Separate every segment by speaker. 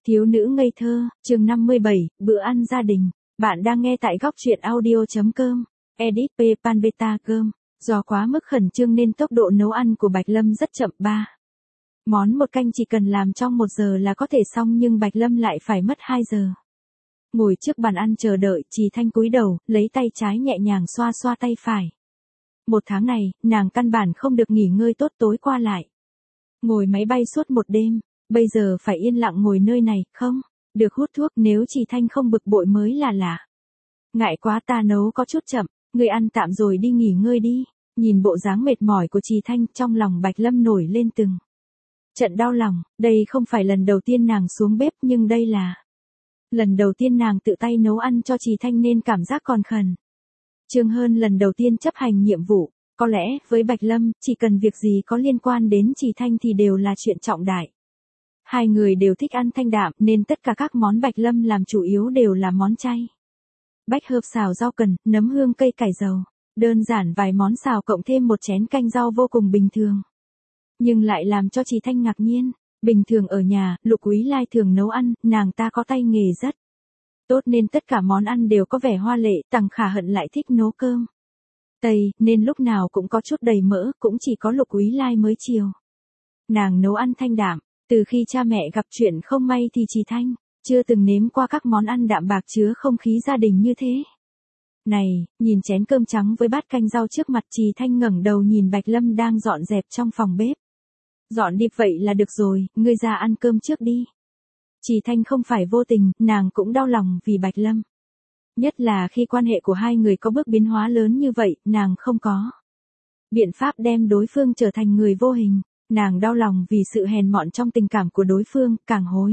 Speaker 1: Thiếu nữ ngây thơ, chương 57, bữa ăn gia đình. Bạn đang nghe tại góc truyện audio.com. Edit P. Panbeta cơm. Do quá mức khẩn trương nên tốc độ nấu ăn của Bạch Lâm rất chậm. Món một canh chỉ cần làm trong 1 giờ là có thể xong nhưng Bạch Lâm lại phải mất 2 giờ. Ngồi trước bàn ăn chờ đợi, Trì Thanh cúi đầu, lấy tay trái nhẹ nhàng xoa xoa tay phải. 1 tháng này, nàng căn bản không được nghỉ ngơi tốt, tối qua lại ngồi máy bay suốt 1 đêm. Bây giờ phải yên lặng ngồi nơi này, không được hút thuốc, nếu Trì Thanh không bực bội mới là lạ. Ngại quá, ta nấu có chút chậm, ngươi ăn tạm rồi đi nghỉ ngơi đi. Nhìn bộ dáng mệt mỏi của Trì Thanh, trong lòng Bạch Lâm nổi lên từng trận đau lòng. Đây không phải lần đầu tiên nàng xuống bếp, nhưng đây là lần đầu tiên nàng tự tay nấu ăn cho Trì Thanh nên cảm giác còn khẩn trương hơn lần đầu tiên chấp hành nhiệm vụ. Có lẽ, với Bạch Lâm, chỉ cần việc gì có liên quan đến Trì Thanh thì đều là chuyện trọng đại. Hai người đều thích ăn thanh đạm nên tất cả các món Bạch Lâm làm chủ yếu đều là món chay. Bách hợp xào rau cần, nấm hương, cây cải dầu. Đơn giản vài món xào cộng thêm 1 chén canh rau vô cùng bình thường. Nhưng lại làm cho Trì Thanh ngạc nhiên. Bình thường ở nhà, Lục Úy Lai thường nấu ăn, nàng ta có tay nghề rất tốt nên tất cả món ăn đều có vẻ hoa lệ. Tằng Khả Hận lại thích nấu cơm Tây, nên lúc nào cũng có chút đầy mỡ, cũng chỉ có Lục Úy Lai mới chiều nàng nấu ăn thanh đạm. Từ khi cha mẹ gặp chuyện không may thì Trì Thanh chưa từng nếm qua các món ăn đạm bạc chứa không khí gia đình như thế. Này, nhìn chén cơm trắng với bát canh rau trước mặt, Trì Thanh ngẩng đầu nhìn Bạch Lâm đang dọn dẹp trong phòng bếp. Dọn đi vậy là được rồi, ngươi ra ăn cơm trước đi. Trì Thanh không phải vô tình, nàng cũng đau lòng vì Bạch Lâm. Nhất là khi quan hệ của hai người có bước biến hóa lớn như vậy, nàng không có biện pháp đem đối phương trở thành người vô hình. Nàng đau lòng vì sự hèn mọn trong tình cảm của đối phương, càng hối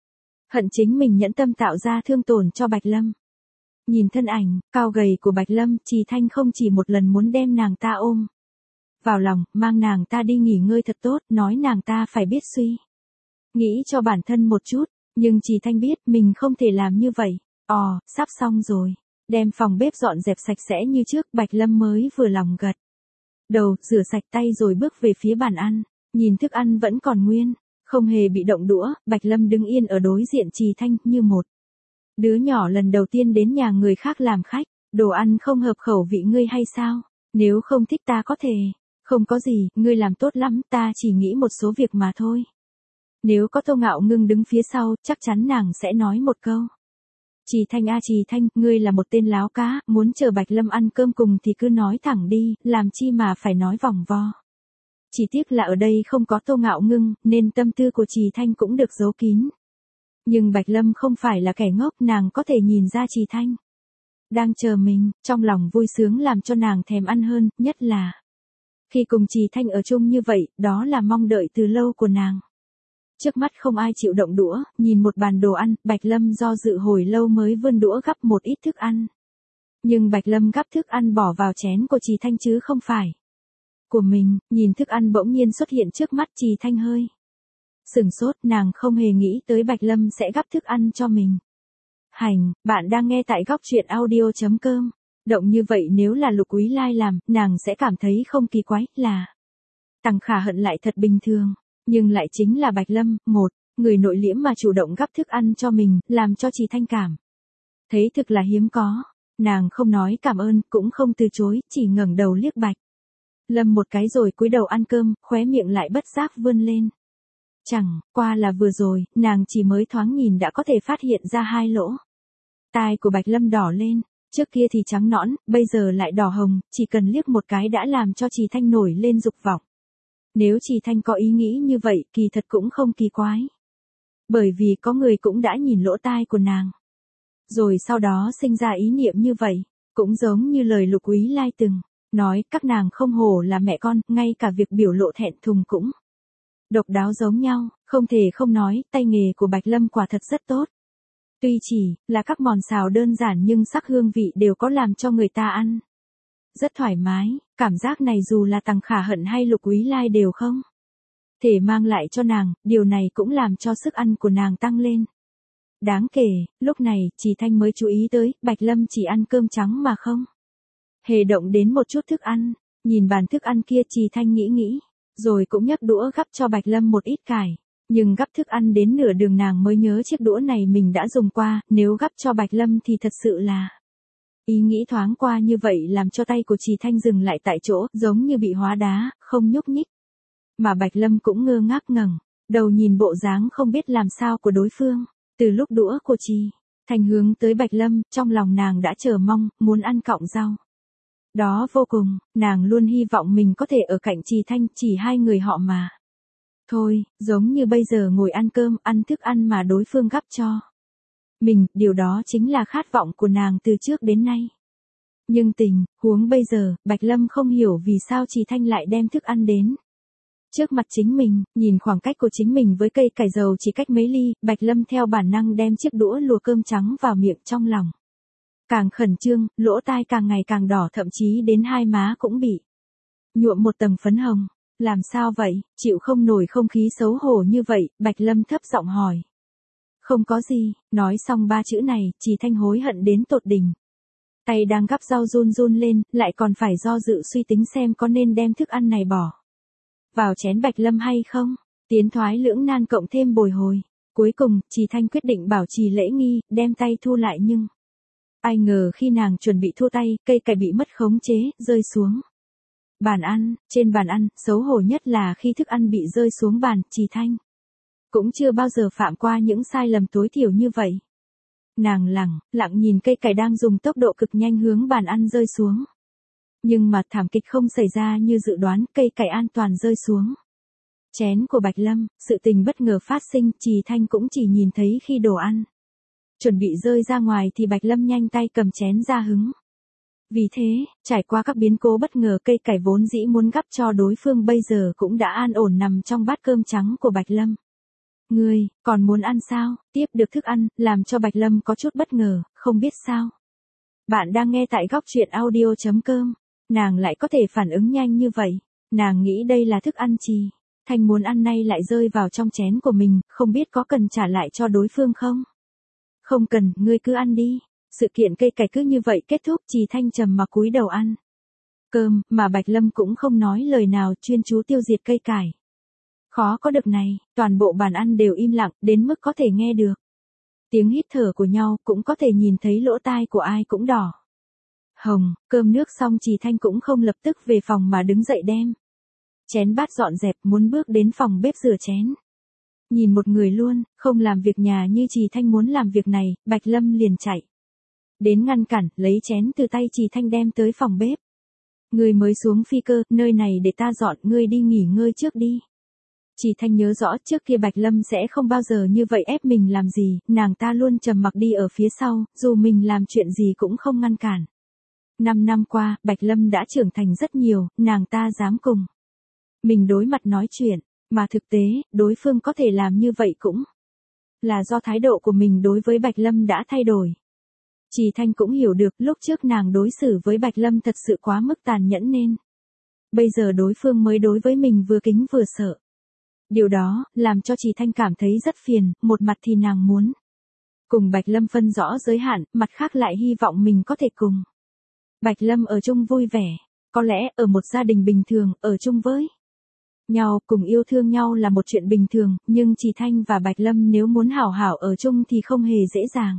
Speaker 1: hận chính mình nhẫn tâm tạo ra thương tổn cho Bạch Lâm. Nhìn thân ảnh cao gầy của Bạch Lâm, Trì Thanh không chỉ một lần muốn đem nàng ta ôm vào lòng, mang nàng ta đi nghỉ ngơi thật tốt, nói nàng ta phải biết suy nghĩ cho bản thân một chút, nhưng Trì Thanh biết mình không thể làm như vậy. Sắp xong rồi. Đem phòng bếp dọn dẹp sạch sẽ như trước, Bạch Lâm mới vừa lòng gật đầu, rửa sạch tay rồi bước về phía bàn ăn. Nhìn thức ăn vẫn còn nguyên, không hề bị động đũa, Bạch Lâm đứng yên ở đối diện Trì Thanh như một đứa nhỏ lần đầu tiên đến nhà người khác làm khách. Đồ ăn không hợp khẩu vị ngươi hay sao? Nếu không thích ta có thể. Không có gì, ngươi làm tốt lắm, ta chỉ nghĩ một số việc mà thôi. Nếu có Tô Ngạo Ngưng đứng phía sau, chắc chắn nàng sẽ nói một câu. Trì Thanh à, Trì Thanh, ngươi là một tên láo cá, muốn chờ Bạch Lâm ăn cơm cùng thì cứ nói thẳng đi, làm chi mà phải nói vòng vo. Chỉ tiếc là ở đây không có Tô Ngạo Ngưng, nên tâm tư của Trì Thanh cũng được giấu kín. Nhưng Bạch Lâm không phải là kẻ ngốc, nàng có thể nhìn ra Trì Thanh đang chờ mình, trong lòng vui sướng làm cho nàng thèm ăn hơn, nhất là khi cùng Trì Thanh ở chung như vậy, đó là mong đợi từ lâu của nàng. Trước mắt không ai chịu động đũa, nhìn một bàn đồ ăn, Bạch Lâm do dự hồi lâu mới vươn đũa gắp một ít thức ăn. Nhưng Bạch Lâm gắp thức ăn bỏ vào chén của Trì Thanh chứ không phải của mình. Nhìn thức ăn bỗng nhiên xuất hiện trước mắt, Trì Thanh hơi sửng sốt, nàng không hề nghĩ tới Bạch Lâm sẽ gắp thức ăn cho mình. Bạn đang nghe tại góc truyện audio.com. Động như vậy nếu là Lục Úy Lai làm, nàng sẽ cảm thấy không kỳ quái, là Tằng Khả Hận lại thật bình thường. Nhưng lại chính là Bạch Lâm, một người nội liễm mà chủ động gắp thức ăn cho mình, làm cho Trì Thanh cảm thấy thực là hiếm có. Nàng không nói cảm ơn, cũng không từ chối, chỉ ngẩng đầu liếc Bạch Lâm một cái rồi cúi đầu ăn cơm, khóe miệng lại bất giác vươn lên. Chẳng qua là vừa rồi, nàng chỉ mới thoáng nhìn đã có thể phát hiện ra 2 lỗ tai của Bạch Lâm đỏ lên, trước kia thì trắng nõn, bây giờ lại đỏ hồng, chỉ cần liếc một cái đã làm cho Trì Thanh nổi lên dục vọng. Nếu Trì Thanh có ý nghĩ như vậy, kỳ thật cũng không kỳ quái. Bởi vì có người cũng đã nhìn lỗ tai của nàng, rồi sau đó sinh ra ý niệm như vậy, cũng giống như lời Lục Úy Lai từng nói, các nàng không hổ là mẹ con, ngay cả việc biểu lộ thẹn thùng cũng độc đáo giống nhau. Không thể không nói, tay nghề của Bạch Lâm quả thật rất tốt. Tuy chỉ là các món xào đơn giản nhưng sắc hương vị đều có làm cho người ta ăn rất thoải mái. Cảm giác này dù là Tằng Khả Hận hay Lục Úy Lai đều không thể mang lại cho nàng, điều này cũng làm cho sức ăn của nàng tăng lên đáng kể. Lúc này, Trì Thanh mới chú ý tới, Bạch Lâm chỉ ăn cơm trắng mà không hề động đến một chút thức ăn. Nhìn bàn thức ăn kia, Trì Thanh nghĩ, rồi cũng nhấc đũa gắp cho Bạch Lâm một ít cải, Nhưng gắp thức ăn đến nửa đường nàng mới nhớ chiếc đũa này mình đã dùng qua, nếu gắp cho Bạch Lâm thì thật sự là... Ý nghĩ thoáng qua như vậy làm cho tay của Trì Thanh dừng lại tại chỗ, giống như bị hóa đá, không nhúc nhích. Mà Bạch Lâm cũng ngơ ngác ngẩng đầu nhìn bộ dáng không biết làm sao của đối phương. Từ lúc đũa của Trì Thanh hướng tới Bạch Lâm, trong lòng nàng đã chờ mong, muốn ăn cọng rau. Đó vô cùng, nàng luôn hy vọng mình có thể ở cạnh Trì Thanh, chỉ hai người họ mà. Thôi, giống như bây giờ ngồi ăn cơm, ăn thức ăn mà đối phương gắp cho mình, điều đó chính là khát vọng của nàng từ trước đến nay. Nhưng huống bây giờ, Bạch Lâm không hiểu vì sao Trì Thanh lại đem thức ăn đến trước mặt chính mình, nhìn khoảng cách của chính mình với cây cải dầu chỉ cách mấy ly, Bạch Lâm theo bản năng đem chiếc đũa lùa cơm trắng vào miệng, trong lòng càng khẩn trương, lỗ tai càng ngày càng đỏ, thậm chí đến hai má cũng bị nhuộm một tầng phấn hồng. Làm sao vậy, chịu không nổi không khí xấu hổ như vậy, Bạch Lâm thấp giọng hỏi. Không có gì, nói xong ba chữ này, Trì Thanh hối hận đến tột đỉnh. Tay đang gắp rau run run lên, lại còn phải do dự suy tính xem có nên đem thức ăn này bỏ vào chén Bạch Lâm hay không. Tiến thoái lưỡng nan cộng thêm bồi hồi. Cuối cùng, Trì Thanh quyết định bảo trì lễ nghi, đem tay thu lại nhưng... Ai ngờ khi nàng chuẩn bị thu tay, cây cải bị mất khống chế, rơi xuống bàn ăn. Trên bàn ăn, xấu hổ nhất là khi thức ăn bị rơi xuống bàn, Trì Thanh cũng chưa bao giờ phạm qua những sai lầm tối thiểu như vậy. Nàng lặng nhìn cây cải đang dùng tốc độ cực nhanh hướng bàn ăn rơi xuống. Nhưng mà thảm kịch không xảy ra như dự đoán, cây cải an toàn rơi xuống chén của Bạch Lâm. Sự tình bất ngờ phát sinh, Trì Thanh cũng chỉ nhìn thấy khi đồ ăn chuẩn bị rơi ra ngoài thì Bạch Lâm nhanh tay cầm chén ra hứng. Vì thế, trải qua các biến cố bất ngờ, cây cải vốn dĩ muốn gắp cho đối phương bây giờ cũng đã an ổn nằm trong bát cơm trắng của Bạch Lâm. Ngươi, còn muốn ăn sao? Tiếp được thức ăn, làm cho Bạch Lâm có chút bất ngờ, không biết sao. Bạn đang nghe tại góc truyện audio.com. Nàng lại có thể phản ứng nhanh như vậy. Nàng nghĩ đây là thức ăn Trì Thanh muốn ăn nay lại rơi vào trong chén của mình, không biết có cần trả lại cho đối phương không? Không cần, ngươi cứ ăn đi. Sự kiện cây cải cứ như vậy kết thúc, Trì Thanh trầm mặc cúi đầu ăn cơm, mà Bạch Lâm cũng không nói lời nào, chuyên chú tiêu diệt cây cải. Khó có được này, toàn bộ bàn ăn đều im lặng, đến mức có thể nghe được tiếng hít thở của nhau, cũng có thể nhìn thấy lỗ tai của ai cũng đỏ hồng. Cơm nước xong, Trì Thanh cũng không lập tức về phòng mà đứng dậy đem chén bát dọn dẹp, muốn bước đến phòng bếp rửa chén. Nhìn một người luôn không làm việc nhà như Trì Thanh muốn làm việc này, Bạch Lâm liền chạy đến ngăn cản, lấy chén từ tay Trì Thanh đem tới phòng bếp. Ngươi mới xuống phi cơ, nơi này để ta dọn, ngươi đi nghỉ ngơi trước đi. Trì Thanh nhớ rõ trước kia Bạch Lâm sẽ không bao giờ như vậy ép mình làm gì, nàng ta luôn trầm mặc đi ở phía sau, dù mình làm chuyện gì cũng không ngăn cản. 5 năm qua, Bạch Lâm đã trưởng thành rất nhiều, nàng ta dám cùng mình đối mặt nói chuyện, mà thực tế, đối phương có thể làm như vậy cũng là do thái độ của mình đối với Bạch Lâm đã thay đổi. Trì Thanh cũng hiểu được lúc trước nàng đối xử với Bạch Lâm thật sự quá mức tàn nhẫn nên bây giờ đối phương mới đối với mình vừa kính vừa sợ. Điều đó làm cho Trì Thanh cảm thấy rất phiền, một mặt thì nàng muốn cùng Bạch Lâm phân rõ giới hạn, mặt khác lại hy vọng mình có thể cùng Bạch Lâm ở chung vui vẻ. Có lẽ ở một gia đình bình thường, ở chung với nhau, cùng yêu thương nhau là một chuyện bình thường, nhưng Trì Thanh và Bạch Lâm nếu muốn hảo hảo ở chung thì không hề dễ dàng.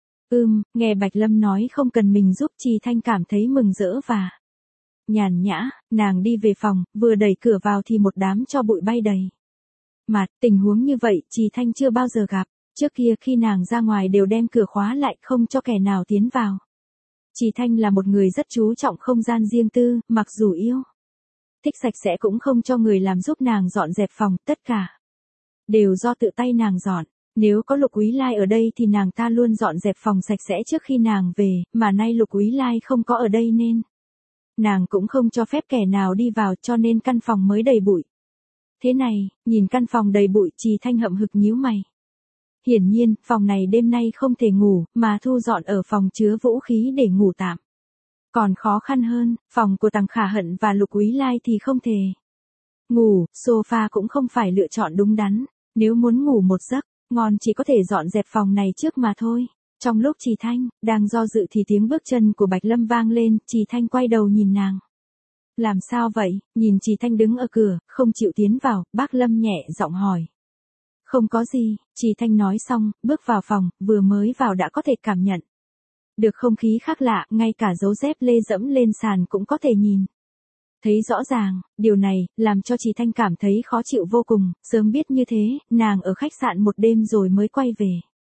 Speaker 1: Nghe Bạch Lâm nói không cần mình giúp, Trì Thanh cảm thấy mừng rỡ và nhàn nhã. Nàng đi về phòng, vừa đẩy cửa vào thì một đám tro bụi bay đầy mặt. Tình huống như vậy, Trì Thanh chưa bao giờ gặp. Trước kia khi nàng ra ngoài đều đem cửa khóa lại, không cho kẻ nào tiến vào. Trì Thanh là một người rất chú trọng không gian riêng tư, mặc dù yêu thích sạch sẽ cũng không cho người làm giúp nàng dọn dẹp phòng, tất cả đều do tự tay nàng dọn. Nếu có Lục Úy Lai ở đây thì nàng ta luôn dọn dẹp phòng sạch sẽ trước khi nàng về, mà nay Lục Úy Lai không có ở đây nên nàng cũng không cho phép kẻ nào đi vào, cho nên căn phòng mới đầy bụi. Thế này, nhìn căn phòng đầy bụi, Trì Thanh hậm hực nhíu mày. Hiển nhiên, phòng này đêm nay không thể ngủ, mà thu dọn ở phòng chứa vũ khí để ngủ tạm còn khó khăn hơn. Phòng của Tằng Khả Hận và Lục Úy Lai thì không thể ngủ, sofa cũng không phải lựa chọn đúng đắn. Nếu muốn ngủ một giấc ngon chỉ có thể dọn dẹp phòng này trước mà thôi. Trong lúc Trì Thanh đang do dự thì tiếng bước chân của Bạch Lâm vang lên, Trì Thanh quay đầu nhìn nàng. Làm sao vậy? Nhìn Trì Thanh đứng ở cửa, không chịu tiến vào, bác Lâm nhẹ giọng hỏi. Không có gì, Trì Thanh nói xong, bước vào phòng, vừa mới vào đã có thể cảm nhận được không khí khác lạ, ngay cả dấu dép lê dẫm lên sàn cũng có thể nhìn thấy rõ ràng, điều này, làm cho Trì Thanh cảm thấy khó chịu vô cùng, sớm biết như thế, nàng ở khách sạn một đêm rồi mới quay về.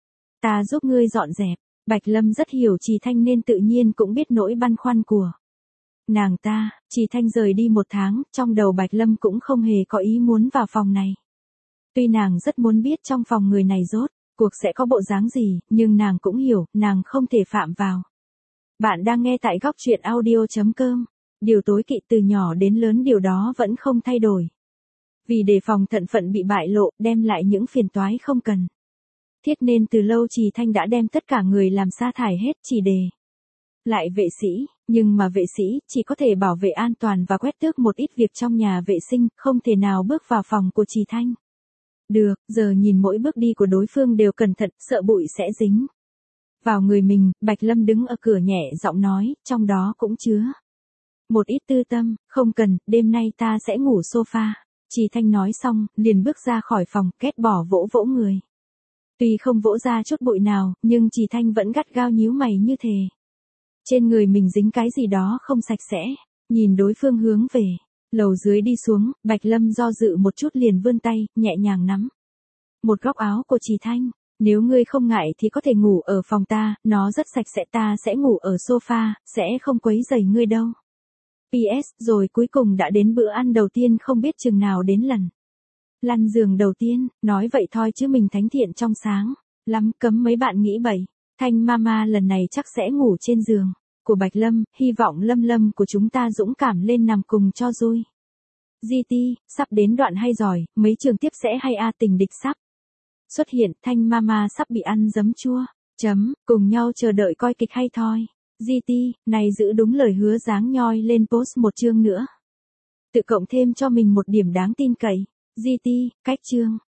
Speaker 1: Ta giúp ngươi dọn dẹp, Bạch Lâm rất hiểu Trì Thanh nên tự nhiên cũng biết nỗi băn khoăn của nàng ta. Trì Thanh rời đi 1 tháng, trong đầu Bạch Lâm cũng không hề có ý muốn vào phòng này. Tuy nàng rất muốn biết trong phòng người này rốt cuộc sẽ có bộ dáng gì, nhưng nàng cũng hiểu, nàng không thể phạm vào. Bạn đang nghe tại góc truyện audio.com. Điều tối kỵ từ nhỏ đến lớn điều đó vẫn không thay đổi. Vì đề phòng thận phận bị bại lộ, đem lại những phiền toái không cần thiết nên từ lâu Trì Thanh đã đem tất cả người làm sa thải hết chỉ để lại vệ sĩ, nhưng mà vệ sĩ chỉ có thể bảo vệ an toàn và quét tước một ít việc trong nhà vệ sinh, không thể nào bước vào phòng của Trì Thanh. Được, giờ nhìn mỗi bước đi của đối phương đều cẩn thận, sợ bụi sẽ dính vào người mình. Bạch Lâm đứng ở cửa nhẹ giọng nói, trong đó cũng chứa một ít tư tâm. Không cần, đêm nay ta sẽ ngủ sofa. Trì Thanh nói xong, liền bước ra khỏi phòng, ghét bỏ vỗ vỗ người. Tuy không vỗ ra chút bụi nào, nhưng Trì Thanh vẫn gắt gao nhíu mày như thề trên người mình dính cái gì đó không sạch sẽ. Nhìn đối phương hướng về lầu dưới đi xuống, Bạch Lâm do dự một chút liền vươn tay, nhẹ nhàng nắm một góc áo của Trì Thanh. Nếu ngươi không ngại thì có thể ngủ ở phòng ta, nó rất sạch sẽ, ta sẽ ngủ ở sofa, sẽ không quấy rầy ngươi đâu. PS, rồi cuối cùng đã đến bữa ăn đầu tiên không biết chừng nào đến lần lăn giường đầu tiên, nói vậy thôi chứ mình thánh thiện trong sáng lắm, cấm mấy bạn nghĩ bậy. Thanh mama lần này chắc sẽ ngủ trên giường của Bạch Lâm, hy vọng Lâm Lâm của chúng ta dũng cảm lên nằm cùng cho vui. GT, sắp đến đoạn hay giỏi, mấy trường tiếp sẽ hay tình địch sắp xuất hiện, Thanh mama sắp bị ăn giấm chua. Cùng nhau chờ đợi coi kịch hay thôi. GT, này giữ đúng lời hứa dáng nhoi lên post một chương nữa. Tự cộng thêm cho mình một điểm đáng tin cậy. GT, cách chương.